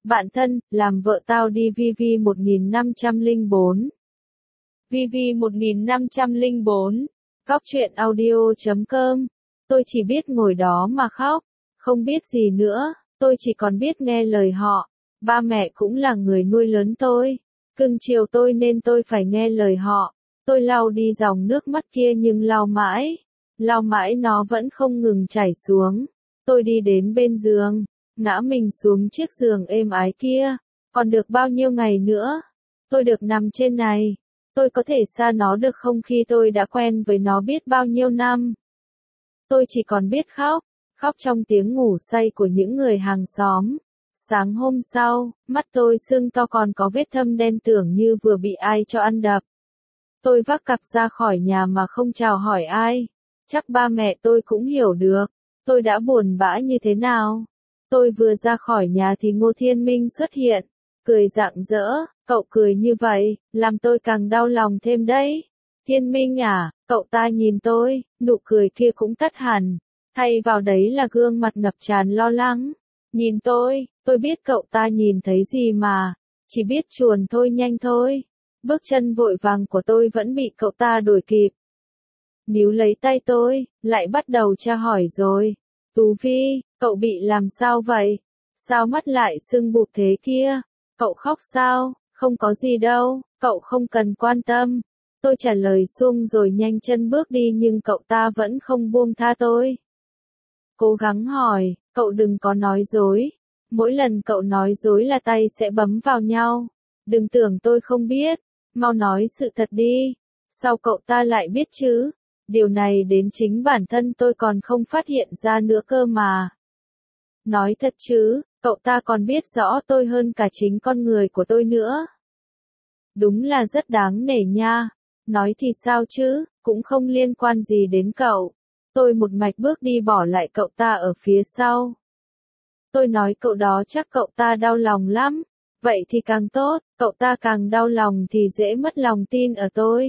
Bạn thân, làm vợ tao đi VV1504. VV1504. Góc truyện audio.com. Tôi chỉ biết ngồi đó mà khóc, không biết gì nữa, tôi chỉ còn biết nghe lời họ. Ba mẹ cũng là người nuôi lớn tôi, cưng chiều tôi nên tôi phải nghe lời họ. Tôi lau đi dòng nước mắt kia nhưng lau mãi nó vẫn không ngừng chảy xuống. Tôi đi đến bên giường, ngã mình xuống chiếc giường êm ái kia. Còn được bao nhiêu ngày nữa? Tôi được nằm trên này. Tôi có thể xa nó được không khi tôi đã quen với nó biết bao nhiêu năm? Tôi chỉ còn biết khóc trong tiếng ngủ say của những người hàng xóm. Sáng hôm sau, mắt tôi sưng to còn có vết thâm đen tưởng như vừa bị ai cho ăn đập. Tôi vác cặp ra khỏi nhà mà không chào hỏi ai. Chắc ba mẹ tôi cũng hiểu được tôi đã buồn bã như thế nào. Tôi vừa ra khỏi nhà thì Ngô Thiên Minh xuất hiện, cười rạng rỡ. Cậu cười như vậy, làm tôi càng đau lòng thêm đấy. Thiên Minh à, cậu ta nhìn tôi, nụ cười kia cũng tắt hẳn. Thay vào đấy là gương mặt ngập tràn lo lắng. Nhìn tôi biết cậu ta nhìn thấy gì mà. Chỉ biết chuồn thôi nhanh thôi. Bước chân vội vàng của tôi vẫn bị cậu ta đuổi kịp. Níu lấy tay tôi, lại bắt đầu tra hỏi rồi. Tú Vi, cậu bị làm sao vậy? Sao mắt lại sưng bụp thế kia? Cậu khóc sao? Không có gì đâu, cậu không cần quan tâm. Tôi trả lời suông rồi nhanh chân bước đi nhưng cậu ta vẫn không buông tha tôi. Cố gắng hỏi, cậu đừng có nói dối. Mỗi lần cậu nói dối là tay sẽ bấm vào nhau. Đừng tưởng tôi không biết, mau nói sự thật đi. Sao cậu ta lại biết chứ? Điều này đến chính bản thân tôi còn không phát hiện ra nữa cơ mà. Nói thật chứ, cậu ta còn biết rõ tôi hơn cả chính con người của tôi nữa. Đúng là rất đáng nể nha. Nói thì sao chứ, cũng không liên quan gì đến cậu. Tôi một mạch bước đi bỏ lại cậu ta ở phía sau. Tôi nói cậu đó chắc cậu ta đau lòng lắm. Vậy thì càng tốt, cậu ta càng đau lòng thì dễ mất lòng tin ở tôi.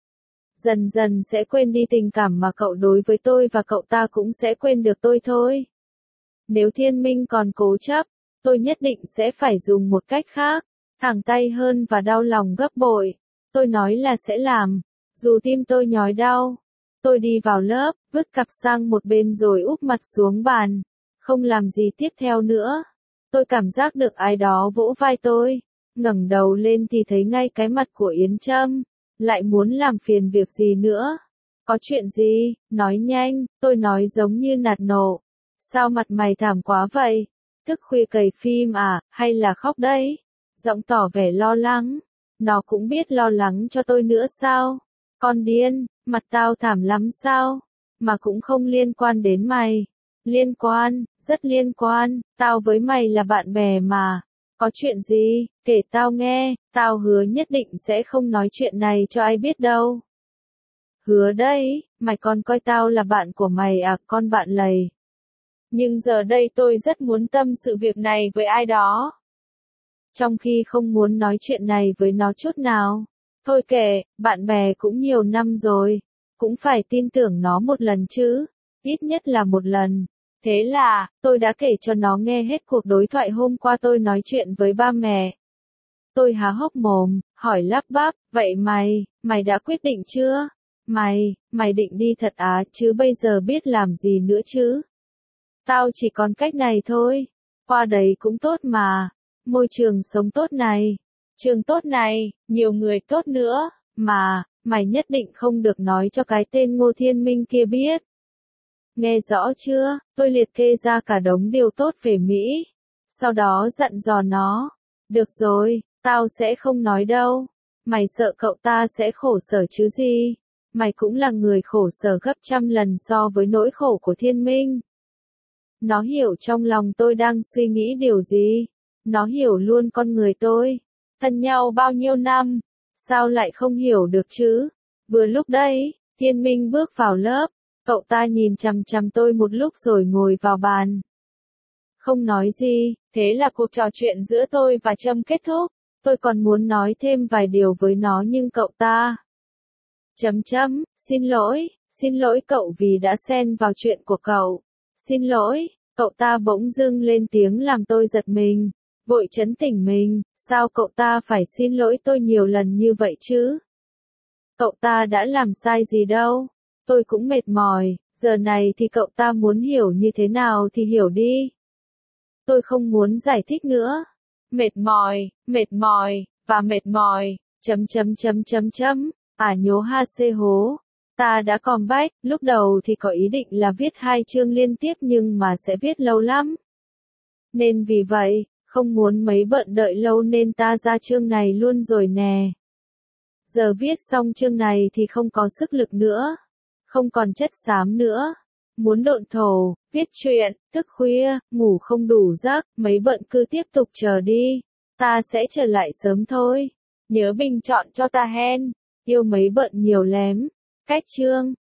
Dần dần sẽ quên đi tình cảm mà cậu đối với tôi và cậu ta cũng sẽ quên được tôi thôi. Nếu Thiên Minh còn cố chấp, tôi nhất định sẽ phải dùng một cách khác, thẳng tay hơn và đau lòng gấp bội. Tôi nói là sẽ làm, dù tim tôi nhói đau. Tôi đi vào lớp, vứt cặp sang một bên rồi úp mặt xuống bàn, không làm gì tiếp theo nữa. Tôi cảm giác được ai đó vỗ vai tôi, ngẩng đầu lên thì thấy ngay cái mặt của Yến Trâm. Lại muốn làm phiền việc gì nữa? Có chuyện gì? Nói nhanh, tôi nói giống như nạt nổ. Sao mặt mày thảm quá vậy? Thức khuya cày phim à, hay là khóc đấy? Giọng tỏ vẻ lo lắng. Nó cũng biết lo lắng cho tôi nữa sao? Con điên, mặt tao thảm lắm sao? Mà cũng không liên quan đến mày. Liên quan, rất liên quan, tao với mày là bạn bè mà. Có chuyện gì, kể tao nghe, tao hứa nhất định sẽ không nói chuyện này cho ai biết đâu. Hứa đấy, mày còn coi tao là bạn của mày à, con bạn lầy. Nhưng giờ đây tôi rất muốn tâm sự việc này với ai đó. Trong khi không muốn nói chuyện này với nó chút nào. Thôi kệ, bạn bè cũng nhiều năm rồi. Cũng phải tin tưởng nó một lần chứ. Ít nhất là một lần. Thế là, tôi đã kể cho nó nghe hết cuộc đối thoại hôm qua tôi nói chuyện với ba mẹ. Tôi há hốc mồm, hỏi lắp bắp, vậy mày đã quyết định chưa? Mày định đi thật á chứ bây giờ biết làm gì nữa chứ? Tao chỉ còn cách này thôi. Qua đấy cũng tốt mà. Môi trường sống tốt này. Trường tốt này, nhiều người tốt nữa. Mà, mày nhất định không được nói cho cái tên Ngô Thiên Minh kia biết. Nghe rõ chưa? Tôi liệt kê ra cả đống điều tốt về Mỹ. Sau đó dặn dò nó. Được rồi, tao sẽ không nói đâu. Mày sợ cậu ta sẽ khổ sở chứ gì? Mày cũng là người khổ sở gấp trăm lần so với nỗi khổ của Thiên Minh. Nó hiểu trong lòng tôi đang suy nghĩ điều gì. Nó hiểu luôn con người tôi. Thân nhau bao nhiêu năm. Sao lại không hiểu được chứ? Vừa lúc đấy, Thiên Minh bước vào lớp. Cậu ta nhìn chằm chằm tôi một lúc rồi ngồi vào bàn. Không nói gì, thế là cuộc trò chuyện giữa tôi và Trâm kết thúc. Tôi còn muốn nói thêm vài điều với nó nhưng cậu ta. Xin lỗi cậu vì đã xen vào chuyện của cậu. Xin lỗi, cậu ta bỗng dưng lên tiếng làm tôi giật mình. Vội trấn tỉnh mình, sao cậu ta phải xin lỗi tôi nhiều lần như vậy chứ? Cậu ta đã làm sai gì đâu? Tôi cũng mệt mỏi, giờ này thì cậu ta muốn hiểu như thế nào thì hiểu đi. Tôi không muốn giải thích nữa. Mệt mỏi, và mệt mỏi, nhố ha xê hố. Ta đã comeback, lúc đầu thì có ý định là viết 2 chương liên tiếp nhưng mà sẽ viết lâu lắm. Nên vì vậy, không muốn mấy bận đợi lâu nên ta ra chương này luôn rồi nè. Giờ viết xong chương này thì không có sức lực nữa. Không còn chất xám nữa. Muốn độn thổ, viết truyện, thức khuya, ngủ không đủ giấc, mấy bận cứ tiếp tục chờ đi. Ta sẽ trở lại sớm thôi. Nhớ bình chọn cho ta hen. Yêu mấy bận nhiều lém. Cách chương.